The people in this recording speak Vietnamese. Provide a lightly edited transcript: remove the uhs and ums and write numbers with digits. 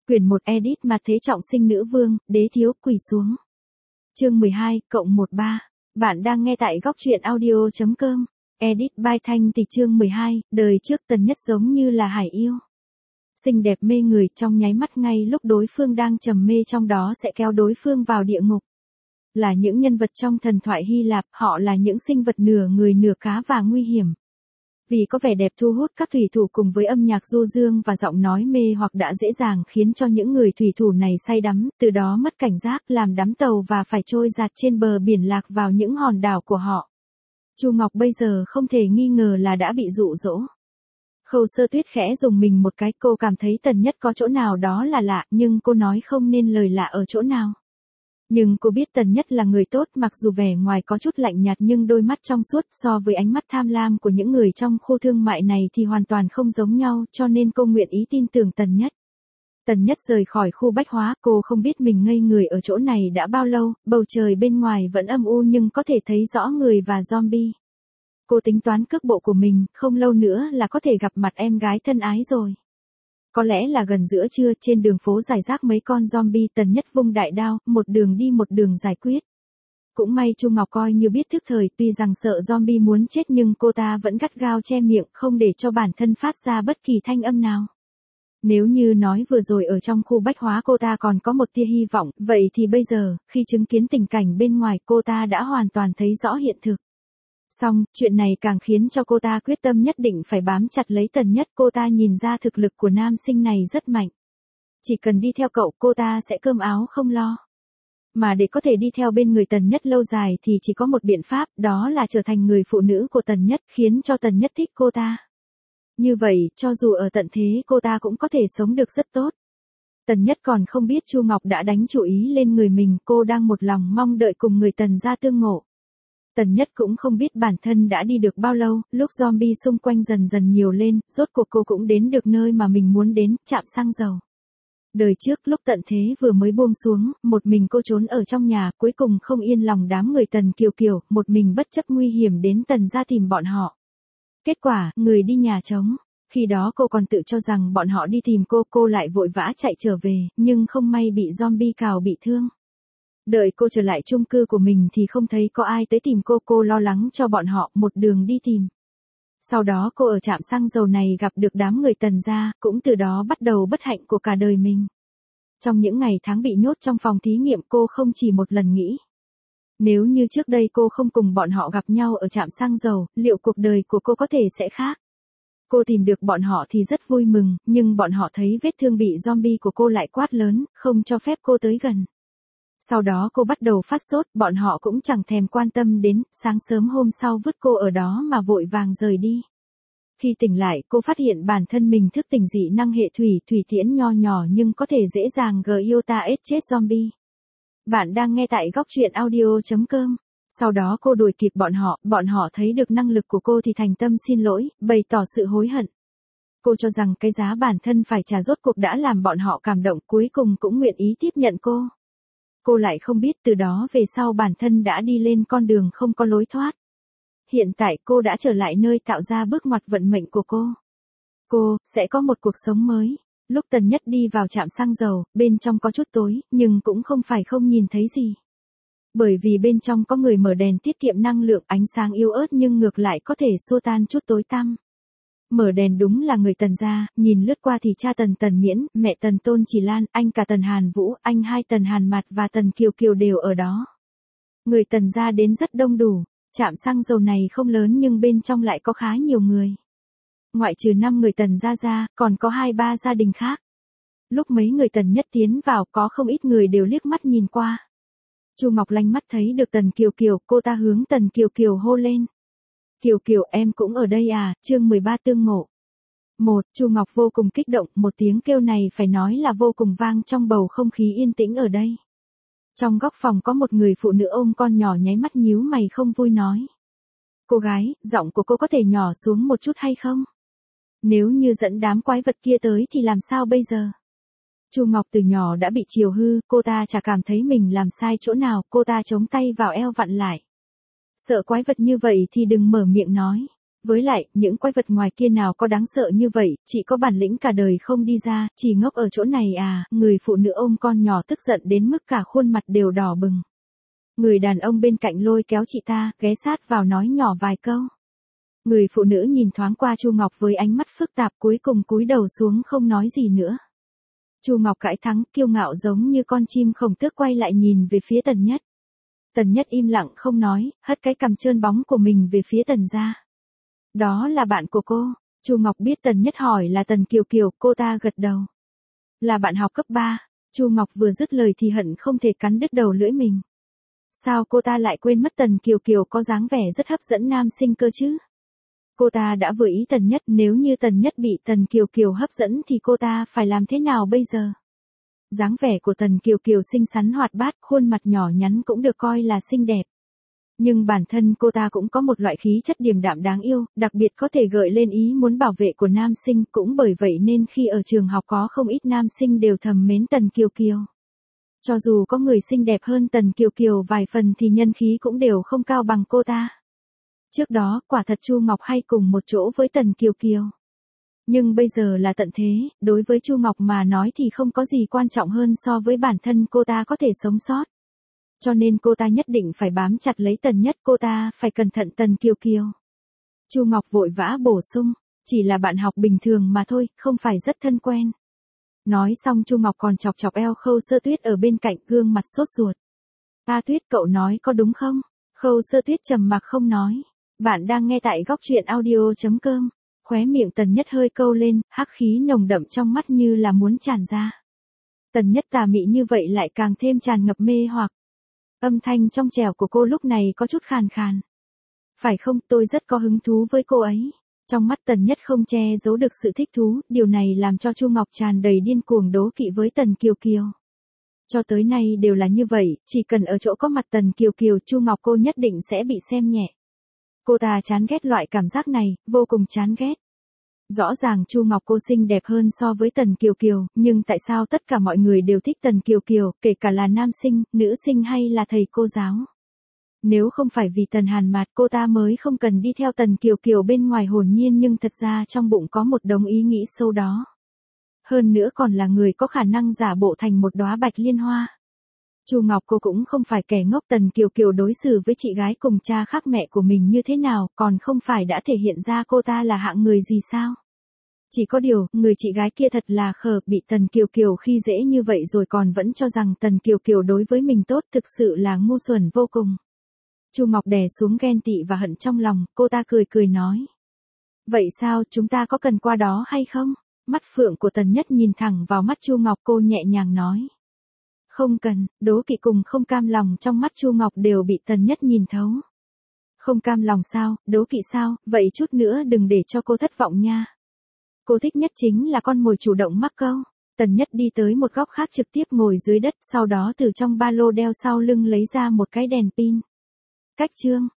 Quyển 1 edit mà Thế Trọng Sinh nữ vương, đế thiếu quỳ xuống. Chương 12, cộng 13. Bạn đang nghe tại góc truyện audio.com. Edit by Thanh Tịch chương 12, đời trước Tần Nhất giống như là hải yêu. Xinh đẹp mê người trong nháy mắt ngay lúc đối phương đang trầm mê trong đó sẽ kéo đối phương vào địa ngục. Là những nhân vật trong thần thoại Hy Lạp, họ là những sinh vật nửa người nửa cá và nguy hiểm. Vì có vẻ đẹp thu hút các thủy thủ cùng với âm nhạc du dương và giọng nói mê hoặc đã dễ dàng khiến cho những người thủy thủ này say đắm, từ đó mất cảnh giác làm đắm tàu và phải trôi dạt trên bờ biển lạc vào những hòn đảo của họ. Chu Ngọc bây giờ không thể nghi ngờ là đã bị dụ dỗ. Khâu Sơ Tuyết khẽ dùng mình một cái, cô cảm thấy Tần Nhất có chỗ nào đó là lạ, nhưng cô nói không nên lời lạ ở chỗ nào. Nhưng cô biết Tần Nhất là người tốt, mặc dù vẻ ngoài có chút lạnh nhạt nhưng đôi mắt trong suốt so với ánh mắt tham lam của những người trong khu thương mại này thì hoàn toàn không giống nhau, cho nên cô nguyện ý tin tưởng Tần Nhất. Tần Nhất rời khỏi khu bách hóa, cô không biết mình ngây người ở chỗ này đã bao lâu, bầu trời bên ngoài vẫn âm u nhưng có thể thấy rõ người và zombie. Cô tính toán cước bộ của mình, không lâu nữa là có thể gặp mặt em gái thân ái rồi. Có lẽ là gần giữa trưa, trên đường phố rải rác mấy con zombie, Tần Nhất vung đại đao, một đường đi một đường giải quyết. Cũng may Chu Ngọc coi như biết thức thời, tuy rằng sợ zombie muốn chết nhưng cô ta vẫn gắt gao che miệng, không để cho bản thân phát ra bất kỳ thanh âm nào. Nếu như nói vừa rồi ở trong khu bách hóa cô ta còn có một tia hy vọng, vậy thì bây giờ, khi chứng kiến tình cảnh bên ngoài cô ta đã hoàn toàn thấy rõ hiện thực. Xong, chuyện này càng khiến cho cô ta quyết tâm nhất định phải bám chặt lấy Tần Nhất, cô ta nhìn ra thực lực của nam sinh này rất mạnh. Chỉ cần đi theo cậu cô ta sẽ cơm áo không lo. Mà để có thể đi theo bên người Tần Nhất lâu dài thì chỉ có một biện pháp, đó là trở thành người phụ nữ của Tần Nhất, khiến cho Tần Nhất thích cô ta. Như vậy, cho dù ở tận thế cô ta cũng có thể sống được rất tốt. Tần Nhất còn không biết Chu Ngọc đã đánh chủ ý lên người mình, cô đang một lòng mong đợi cùng người Tần gia tương ngộ. Tần Nhất cũng không biết bản thân đã đi được bao lâu, lúc zombie xung quanh dần dần nhiều lên, rốt cuộc cô cũng đến được nơi mà mình muốn đến, trạm xăng dầu. Đời trước lúc tận thế vừa mới buông xuống, một mình cô trốn ở trong nhà, cuối cùng không yên lòng đám người Tần Kiều Kiều, một mình bất chấp nguy hiểm đến Tần gia tìm bọn họ. Kết quả, người đi nhà trống. Khi đó cô còn tự cho rằng bọn họ đi tìm cô lại vội vã chạy trở về, nhưng không may bị zombie cào bị thương. Đợi cô trở lại chung cư của mình thì không thấy có ai tới tìm cô lo lắng cho bọn họ, một đường đi tìm. Sau đó cô ở trạm xăng dầu này gặp được đám người Tần gia, cũng từ đó bắt đầu bất hạnh của cả đời mình. Trong những ngày tháng bị nhốt trong phòng thí nghiệm cô không chỉ một lần nghĩ. Nếu như trước đây cô không cùng bọn họ gặp nhau ở trạm xăng dầu, liệu cuộc đời của cô có thể sẽ khác? Cô tìm được bọn họ thì rất vui mừng, nhưng bọn họ thấy vết thương bị zombie của cô lại quát lớn, không cho phép cô tới gần. Sau đó cô bắt đầu phát sốt, bọn họ cũng chẳng thèm quan tâm đến, sáng sớm hôm sau vứt cô ở đó mà vội vàng rời đi. Khi tỉnh lại, cô phát hiện bản thân mình thức tỉnh dị năng hệ thủy tiễn nho nhỏ nhưng có thể dễ dàng iota chết zombie. Bạn đang nghe tại góc truyện audio.com. Sau đó cô đuổi kịp bọn họ thấy được năng lực của cô thì thành tâm xin lỗi, bày tỏ sự hối hận. Cô cho rằng cái giá bản thân phải trả rốt cuộc đã làm bọn họ cảm động, cuối cùng cũng nguyện ý tiếp nhận cô. Cô lại không biết từ đó về sau bản thân đã đi lên con đường không có lối thoát. Hiện tại cô đã trở lại nơi tạo ra bước ngoặt vận mệnh của cô. Cô sẽ có một cuộc sống mới. Lúc Tần Nhất đi vào trạm xăng dầu, bên trong có chút tối, nhưng cũng không phải không nhìn thấy gì. Bởi vì bên trong có người mở đèn tiết kiệm năng lượng, ánh sáng yếu ớt nhưng ngược lại có thể xua tan chút tối tăm. Mở đèn đúng là người Tần gia, nhìn lướt qua thì cha Tần Miễn, mẹ Tần Tôn Chỉ Lan, anh cả Tần Hàn Vũ, anh hai Tần Hàn Mạt và Tần Kiều Kiều đều ở đó. Người Tần gia đến rất đông đủ, trạm xăng dầu này không lớn nhưng bên trong lại có khá nhiều người. Ngoại trừ 5 người Tần gia ra, còn có 2-3 gia đình khác. Lúc mấy người Tần Nhất tiến vào có không ít người đều liếc mắt nhìn qua. Chu Ngọc lánh mắt thấy được Tần Kiều Kiều, cô ta hướng Tần Kiều Kiều hô lên. Kiều Kiều em cũng ở đây à, chương 13 tương ngộ. Chu Ngọc vô cùng kích động, một tiếng kêu này phải nói là vô cùng vang trong bầu không khí yên tĩnh ở đây. Trong góc phòng có một người phụ nữ ôm con nhỏ nháy mắt nhíu mày không vui nói. Cô gái, giọng của cô có thể nhỏ xuống một chút hay không? Nếu như dẫn đám quái vật kia tới thì làm sao bây giờ? Chu Ngọc từ nhỏ đã bị chiều hư, cô ta chả cảm thấy mình làm sai chỗ nào, cô ta chống tay vào eo vặn lại. Sợ quái vật như vậy thì đừng mở miệng nói. Với lại, những quái vật ngoài kia nào có đáng sợ như vậy, chị có bản lĩnh cả đời không đi ra, chỉ ngốc ở chỗ này à, người phụ nữ ôm con nhỏ tức giận đến mức cả khuôn mặt đều đỏ bừng. Người đàn ông bên cạnh lôi kéo chị ta, ghé sát vào nói nhỏ vài câu. Người phụ nữ nhìn thoáng qua Chu Ngọc với ánh mắt phức tạp cuối cùng cúi đầu xuống không nói gì nữa. Chu Ngọc cãi thắng, kiêu ngạo giống như con chim khổng tước quay lại nhìn về phía Tần Nhất. Tần Nhất im lặng không nói, hất cái cằm trơn bóng của mình về phía Tần gia. Đó là bạn của cô. Chu Ngọc biết Tần Nhất hỏi là Tần Kiều Kiều, cô ta gật đầu. Là bạn học cấp 3. Chu Ngọc vừa dứt lời thì hận không thể cắn đứt đầu lưỡi mình. Sao cô ta lại quên mất Tần Kiều Kiều có dáng vẻ rất hấp dẫn nam sinh cơ chứ? Cô ta đã vừa ý Tần Nhất, nếu như Tần Nhất bị Tần Kiều Kiều hấp dẫn thì cô ta phải làm thế nào bây giờ? Dáng vẻ của Tần Kiều Kiều xinh xắn hoạt bát, khuôn mặt nhỏ nhắn cũng được coi là xinh đẹp. Nhưng bản thân cô ta cũng có một loại khí chất điềm đạm đáng yêu, đặc biệt có thể gợi lên ý muốn bảo vệ của nam sinh, cũng bởi vậy nên khi ở trường học có không ít nam sinh đều thầm mến Tần Kiều Kiều. Cho dù có người xinh đẹp hơn Tần Kiều Kiều vài phần thì nhân khí cũng đều không cao bằng cô ta. Trước đó, quả thật Chu Ngọc hay cùng một chỗ với Tần Kiều Kiều. Nhưng bây giờ là tận thế, đối với Chu Ngọc mà nói thì không có gì quan trọng hơn so với bản thân cô ta có thể sống sót. Cho nên cô ta nhất định phải bám chặt lấy Tần Nhất, cô ta phải cẩn thận Tần Kiều Kiều. Chu Ngọc vội vã bổ sung, chỉ là bạn học bình thường mà thôi, không phải rất thân quen. Nói xong Chu Ngọc còn chọc chọc eo Khâu Sơ Tuyết ở bên cạnh, gương mặt sốt ruột. A Tuyết, cậu nói có đúng không? Khâu Sơ Tuyết trầm mặc không nói. Bạn đang nghe tại góc truyện audio.com. Khóe miệng Tần Nhất hơi câu lên, hắc khí nồng đậm trong mắt như là muốn tràn ra. Tần Nhất tà mị như vậy lại càng thêm tràn ngập mê hoặc. Âm thanh trong trẻo của cô lúc này có chút khàn khàn. Phải không, tôi rất có hứng thú với cô ấy. Trong mắt Tần Nhất không che giấu được sự thích thú, điều này làm cho Chu Ngọc tràn đầy điên cuồng đố kỵ với Tần Kiều Kiều. Cho tới nay đều là như vậy, chỉ cần ở chỗ có mặt Tần Kiều Kiều, Chu Ngọc cô nhất định sẽ bị xem nhẹ. Cô ta chán ghét loại cảm giác này, vô cùng chán ghét. Rõ ràng Chu Ngọc cô xinh đẹp hơn so với Tần Kiều Kiều, nhưng tại sao tất cả mọi người đều thích Tần Kiều Kiều, kể cả là nam sinh, nữ sinh hay là thầy cô giáo? Nếu không phải vì Tần Hàn Mạt, cô ta mới không cần đi theo Tần Kiều Kiều bên ngoài hồn nhiên, nhưng thật ra trong bụng có một đống ý nghĩ sâu đó. Hơn nữa còn là người có khả năng giả bộ thành một đóa bạch liên hoa. Chu Ngọc cô cũng không phải kẻ ngốc, Tần Kiều Kiều đối xử với chị gái cùng cha khác mẹ của mình như thế nào, còn không phải đã thể hiện ra cô ta là hạng người gì sao? Chỉ có điều, người chị gái kia thật là khờ, bị Tần Kiều Kiều khi dễ như vậy rồi còn vẫn cho rằng Tần Kiều Kiều đối với mình tốt, thực sự là ngu xuẩn vô cùng. Chu Ngọc đè xuống ghen tị và hận trong lòng, cô ta cười cười nói. Vậy sao, chúng ta có cần qua đó hay không? Mắt phượng của Tần Nhất nhìn thẳng vào mắt Chu Ngọc, cô nhẹ nhàng nói. Không cần, đố kỵ cùng không cam lòng trong mắt Chu Ngọc đều bị Tần Nhất nhìn thấu. Không cam lòng sao, đố kỵ sao, vậy chút nữa đừng để cho cô thất vọng nha. Cô thích nhất chính là con mồi chủ động mắc câu. Tần Nhất đi tới một góc khác trực tiếp ngồi dưới đất, sau đó từ trong ba lô đeo sau lưng lấy ra một cái đèn pin. Cách chương.